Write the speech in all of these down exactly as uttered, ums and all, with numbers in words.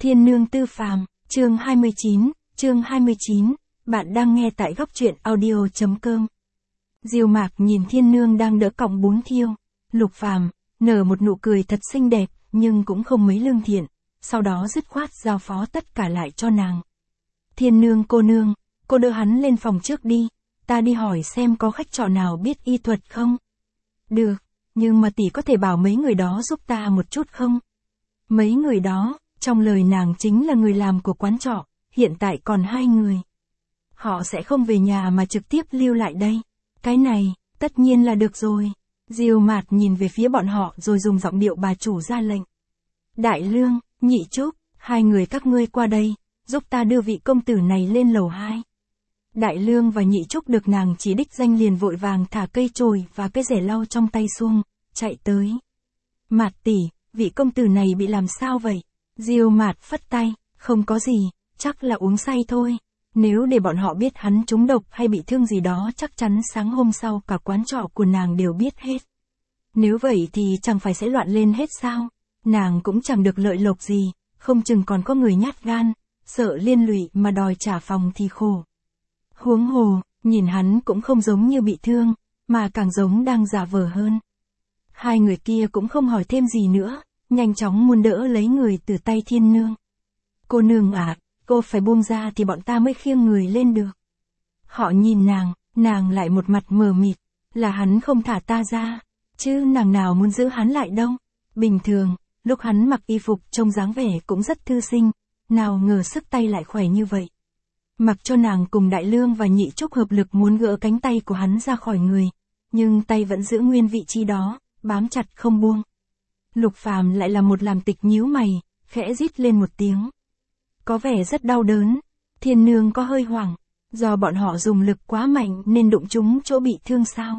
Thiên Nương Tư Phàm, chương hai mươi chín, chương hai mươi chín, bạn đang nghe tại góc truyện audio.com. Diêu Mạc nhìn Thiên Nương đang đỡ cọng bún thiêu, Lục Phàm nở một nụ cười thật xinh đẹp, nhưng cũng không mấy lương thiện, sau đó dứt khoát giao phó tất cả lại cho nàng. Thiên Nương cô nương, cô đỡ hắn lên phòng trước đi, ta đi hỏi xem có khách trọ nào biết y thuật không? Được, nhưng mà tỷ có thể bảo mấy người đó giúp ta một chút không? Mấy người đó, trong lời nàng chính là người làm của quán trọ, hiện tại còn hai người. Họ sẽ không về nhà mà trực tiếp lưu lại đây. Cái này, tất nhiên là được rồi. Diêu Mạt nhìn về phía bọn họ rồi dùng giọng điệu bà chủ ra lệnh. Đại Lương, Nhị Trúc, hai người các ngươi qua đây, giúp ta đưa vị công tử này lên lầu hai. Đại Lương và Nhị Trúc được nàng chỉ đích danh liền vội vàng thả cây chổi và cái rẻ lau trong tay xuống, chạy tới. Mạt tỷ, vị công tử này bị làm sao vậy? Diêu Mạt phất tay, không có gì, chắc là uống say thôi. Nếu để bọn họ biết hắn trúng độc hay bị thương gì đó chắc chắn sáng hôm sau cả quán trọ của nàng đều biết hết. Nếu vậy thì chẳng phải sẽ loạn lên hết sao? Nàng cũng chẳng được lợi lộc gì, không chừng còn có người nhát gan, sợ liên lụy mà đòi trả phòng thì khổ. Huống hồ, nhìn hắn cũng không giống như bị thương, mà càng giống đang giả vờ hơn. Hai người kia cũng không hỏi thêm gì nữa, nhanh chóng muốn đỡ lấy người từ tay Thiên Nương. Cô nương ạ, à, cô phải buông ra thì bọn ta mới khiêng người lên được. Họ nhìn nàng, nàng lại một mặt mờ mịt, là hắn không thả ta ra, chứ nàng nào muốn giữ hắn lại đâu. Bình thường, lúc hắn mặc y phục trông dáng vẻ cũng rất thư sinh, nào ngờ sức tay lại khỏe như vậy. Mặc cho nàng cùng Đại Lương và Nhị Trúc hợp lực muốn gỡ cánh tay của hắn ra khỏi người, nhưng tay vẫn giữ nguyên vị trí đó, bám chặt không buông. Lục Phàm lại là một làm tịch nhíu mày, khẽ rít lên một tiếng. Có vẻ rất đau đớn, Thiên Nương có hơi hoảng, do bọn họ dùng lực quá mạnh nên đụng trúng chỗ bị thương sao?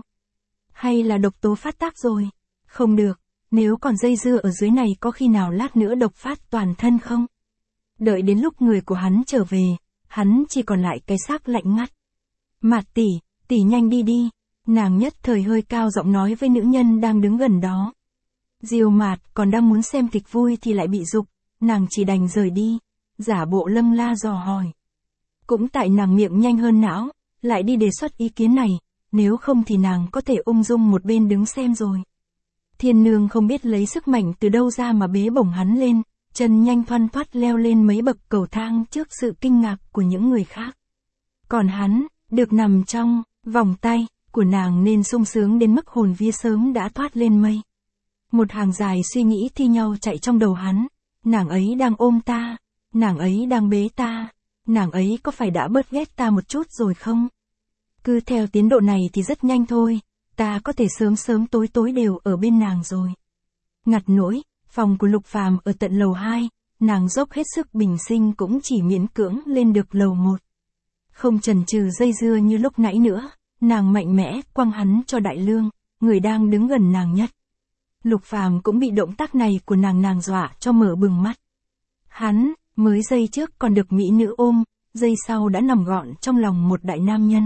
Hay là độc tố phát tác rồi? Không được, nếu còn dây dưa ở dưới này có khi nào lát nữa độc phát toàn thân không? Đợi đến lúc người của hắn trở về, hắn chỉ còn lại cái xác lạnh ngắt. Mạt tỷ, tỷ nhanh đi đi, nàng nhất thời hơi cao giọng nói với nữ nhân đang đứng gần đó. Diêu Mạt còn đang muốn xem kịch vui thì lại bị giục, nàng chỉ đành rời đi, giả bộ lâm la dò hỏi. Cũng tại nàng miệng nhanh hơn não, lại đi đề xuất ý kiến này, nếu không thì nàng có thể ung dung một bên đứng xem rồi. Thiên Nương không biết lấy sức mạnh từ đâu ra mà bế bổng hắn lên, chân nhanh thoăn thoắt leo lên mấy bậc cầu thang trước sự kinh ngạc của những người khác. Còn hắn, được nằm trong vòng tay của nàng nên sung sướng đến mức hồn vía sớm đã thoát lên mây. Một hàng dài suy nghĩ thi nhau chạy trong đầu hắn, nàng ấy đang ôm ta, nàng ấy đang bế ta, nàng ấy có phải đã bớt ghét ta một chút rồi không? Cứ theo tiến độ này thì rất nhanh thôi, ta có thể sớm sớm tối tối đều ở bên nàng rồi. Ngặt nỗi, phòng của Lục Phàm ở tận lầu hai, nàng dốc hết sức bình sinh cũng chỉ miễn cưỡng lên được lầu một. Không chần chừ dây dưa như lúc nãy nữa, nàng mạnh mẽ quăng hắn cho Đại Lương, người đang đứng gần nàng nhất. Lục Phàm cũng bị động tác này của nàng nàng dọa cho mở bừng mắt. Hắn, mới giây trước còn được mỹ nữ ôm, giây sau đã nằm gọn trong lòng một đại nam nhân.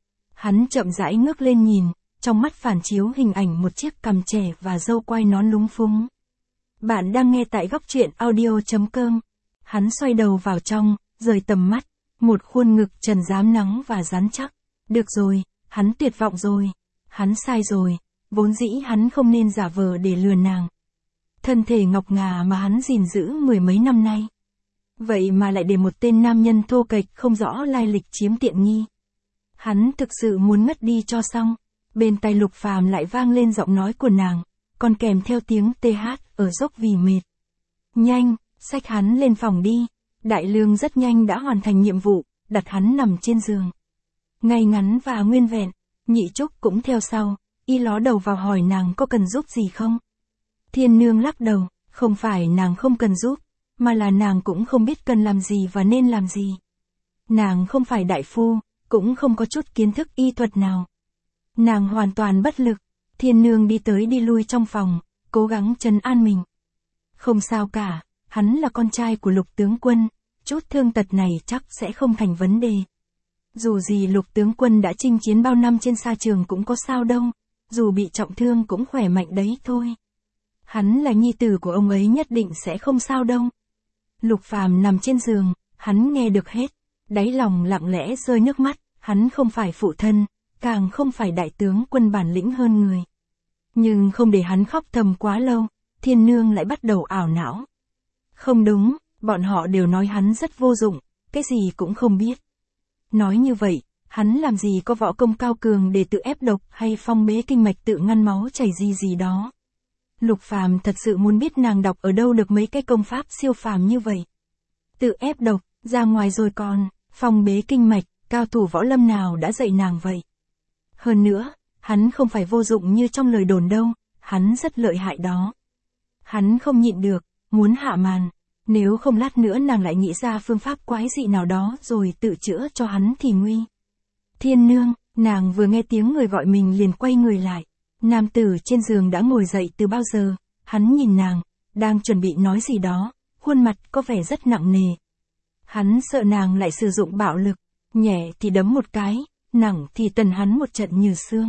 Hắn chậm rãi ngước lên nhìn, trong mắt phản chiếu hình ảnh một chiếc cằm trẻ và râu quai nón lúng phúng. Bạn đang nghe tại góc truyện audio.com. Hắn xoay đầu vào trong, rời tầm mắt, một khuôn ngực trần rám nắng và rắn chắc. Được rồi, hắn tuyệt vọng rồi. Hắn sai rồi, vốn dĩ hắn không nên giả vờ để lừa nàng. Thân thể ngọc ngà mà hắn gìn giữ mười mấy năm nay. Vậy mà lại để một tên nam nhân thô kệch không rõ lai lịch chiếm tiện nghi. Hắn thực sự muốn ngất đi cho xong. Bên tai Lục Phàm lại vang lên giọng nói của nàng, còn kèm theo tiếng tê hát ở dốc vì mệt. Nhanh, xách hắn lên phòng đi. Đại Lương rất nhanh đã hoàn thành nhiệm vụ, đặt hắn nằm trên giường. Ngay ngắn và nguyên vẹn, Nhị Trúc cũng theo sau, y ló đầu vào hỏi nàng có cần giúp gì không. Thiên Nương lắc đầu, không phải nàng không cần giúp, mà là nàng cũng không biết cần làm gì và nên làm gì. Nàng không phải đại phu, cũng không có chút kiến thức y thuật nào. Nàng hoàn toàn bất lực. Thiên Nương đi tới đi lui trong phòng, cố gắng trấn an mình. Không sao cả, hắn là con trai của Lục tướng quân, chút thương tật này chắc sẽ không thành vấn đề. Dù gì Lục tướng quân đã chinh chiến bao năm trên sa trường cũng có sao đâu, dù bị trọng thương cũng khỏe mạnh đấy thôi. Hắn là nhi tử của ông ấy nhất định sẽ không sao đâu. Lục Phàm nằm trên giường, hắn nghe được hết, đáy lòng lặng lẽ rơi nước mắt, hắn không phải phụ thân, càng không phải đại tướng quân bản lĩnh hơn người. Nhưng không để hắn khóc thầm quá lâu, Thiên Nương lại bắt đầu ảo não. Không đúng, bọn họ đều nói hắn rất vô dụng, cái gì cũng không biết. Nói như vậy, hắn làm gì có võ công cao cường để tự ép độc hay phong bế kinh mạch tự ngăn máu chảy gì gì đó. Lục Phàm thật sự muốn biết nàng đọc ở đâu được mấy cái công pháp siêu phàm như vậy. Tự ép độc, ra ngoài rồi còn, phong bế kinh mạch, cao thủ võ lâm nào đã dạy nàng vậy. Hơn nữa, hắn không phải vô dụng như trong lời đồn đâu, hắn rất lợi hại đó. Hắn không nhịn được, muốn hạ màn, nếu không lát nữa nàng lại nghĩ ra phương pháp quái dị nào đó rồi tự chữa cho hắn thì nguy. Thiên Nương, nàng vừa nghe tiếng người gọi mình liền quay người lại. Nam tử trên giường đã ngồi dậy từ bao giờ, hắn nhìn nàng, đang chuẩn bị nói gì đó, khuôn mặt có vẻ rất nặng nề. Hắn sợ nàng lại sử dụng bạo lực, nhẹ thì đấm một cái, nặng thì tần hắn một trận như xương.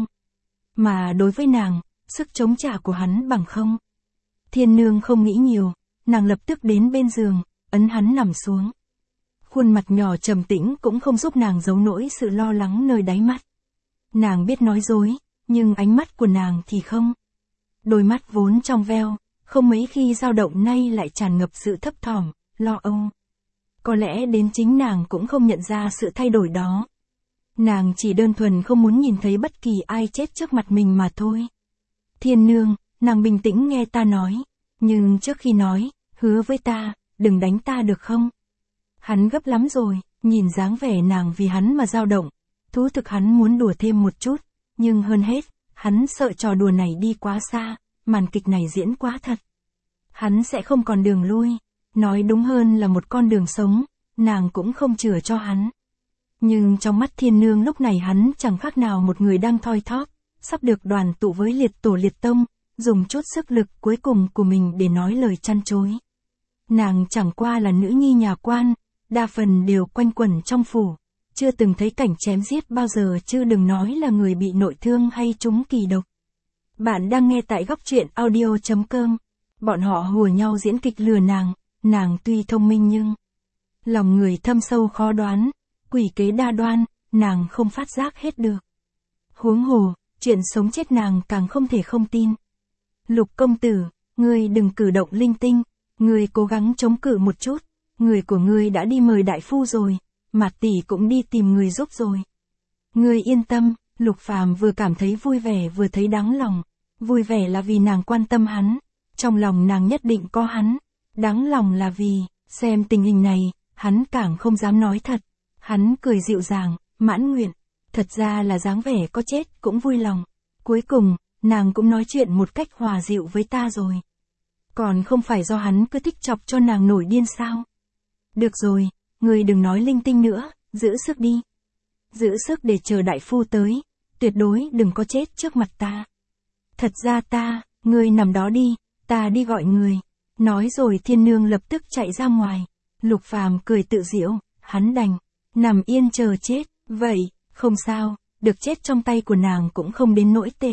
Mà đối với nàng, sức chống trả của hắn bằng không. Thiên Nương không nghĩ nhiều, nàng lập tức đến bên giường, ấn hắn nằm xuống. Khuôn mặt nhỏ trầm tĩnh cũng không giúp nàng giấu nỗi sự lo lắng nơi đáy mắt. Nàng biết nói dối, nhưng ánh mắt của nàng thì không. Đôi mắt vốn trong veo, không mấy khi dao động nay lại tràn ngập sự thấp thỏm, lo âu. Có lẽ đến chính nàng cũng không nhận ra sự thay đổi đó. Nàng chỉ đơn thuần không muốn nhìn thấy bất kỳ ai chết trước mặt mình mà thôi. Thiên Nương, nàng bình tĩnh nghe ta nói, nhưng trước khi nói, hứa với ta, đừng đánh ta được không? Hắn gấp lắm rồi, nhìn dáng vẻ nàng vì hắn mà dao động, thú thực hắn muốn đùa thêm một chút, nhưng hơn hết, hắn sợ trò đùa này đi quá xa, màn kịch này diễn quá thật. Hắn sẽ không còn đường lui, nói đúng hơn là một con đường sống, nàng cũng không chừa cho hắn. Nhưng trong mắt Thiên Nương lúc này hắn chẳng khác nào một người đang thoi thóp, sắp được đoàn tụ với liệt tổ liệt tông, dùng chút sức lực cuối cùng của mình để nói lời chăn chối. Nàng chẳng qua là nữ nhi nhà quan, đa phần đều quanh quẩn trong phủ, chưa từng thấy cảnh chém giết bao giờ chứ đừng nói là người bị nội thương hay trúng kỳ độc. Bạn đang nghe tại góc truyện audio chấm com. Bọn họ hùa nhau diễn kịch lừa nàng, nàng tuy thông minh nhưng lòng người thâm sâu khó đoán, quỷ kế đa đoan, nàng không phát giác hết được. Huống hồ, chuyện sống chết nàng càng không thể không tin. Lục công tử, ngươi đừng cử động linh tinh, ngươi cố gắng chống cự một chút, người của ngươi đã đi mời đại phu rồi, Mạt tỷ cũng đi tìm người giúp rồi. Ngươi yên tâm, Lục Phàm vừa cảm thấy vui vẻ vừa thấy đáng lòng. Vui vẻ là vì nàng quan tâm hắn, trong lòng nàng nhất định có hắn. Đáng lòng là vì, xem tình hình này, hắn càng không dám nói thật. Hắn cười dịu dàng, mãn nguyện, thật ra là dáng vẻ có chết cũng vui lòng. Cuối cùng, nàng cũng nói chuyện một cách hòa dịu với ta rồi. Còn không phải do hắn cứ thích chọc cho nàng nổi điên sao? Được rồi, ngươi đừng nói linh tinh nữa, giữ sức đi. Giữ sức để chờ đại phu tới, tuyệt đối đừng có chết trước mặt ta. Thật ra ta, ngươi nằm đó đi, ta đi gọi người. Nói rồi Thiên Nương lập tức chạy ra ngoài. Lục Phàm cười tự giễu, hắn đành nằm yên chờ chết, vậy, không sao, được chết trong tay của nàng cũng không đến nỗi tệ.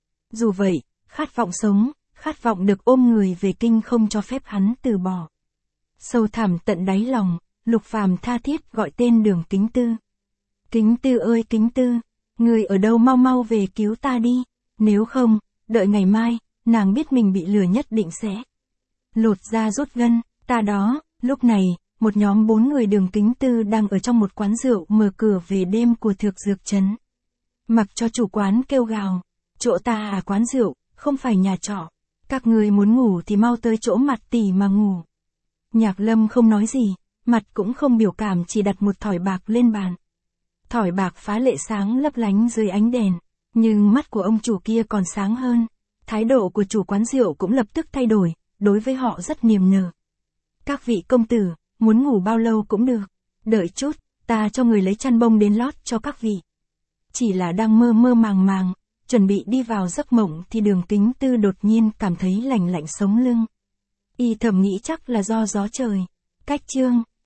Dù vậy, khát vọng sống, khát vọng được ôm người về kinh không cho phép hắn từ bỏ. Sâu thẳm tận đáy lòng, Lục Phàm tha thiết gọi tên Đường Kính Tư. Kính Tư ơi Kính Tư, người ở đâu mau mau về cứu ta đi, nếu không, đợi ngày mai, nàng biết mình bị lừa nhất định sẽ lột da rút gân, ta đó. Lúc này, một nhóm bốn người Đường Kính Tư đang ở trong một quán rượu mở cửa về đêm của Thược Dược Trấn. Mặc cho chủ quán kêu gào, chỗ ta à quán rượu, không phải nhà trọ. Các người muốn ngủ thì mau tới chỗ Mặt tỷ mà ngủ. Nhạc Lâm không nói gì, mặt cũng không biểu cảm, chỉ đặt một thỏi bạc lên bàn. Thỏi bạc phá lệ sáng lấp lánh dưới ánh đèn, nhưng mắt của ông chủ kia còn sáng hơn. Thái độ của chủ quán rượu cũng lập tức thay đổi, đối với họ rất niềm nở. Các vị công tử, muốn ngủ bao lâu cũng được, đợi chút, ta cho người lấy chăn bông đến lót cho các vị. Chỉ là đang mơ mơ màng màng, chuẩn bị đi vào giấc mộng thì Đường Kính Tư đột nhiên cảm thấy lạnh lạnh sống lưng. Y thầm nghĩ chắc là do gió trời. Cách chương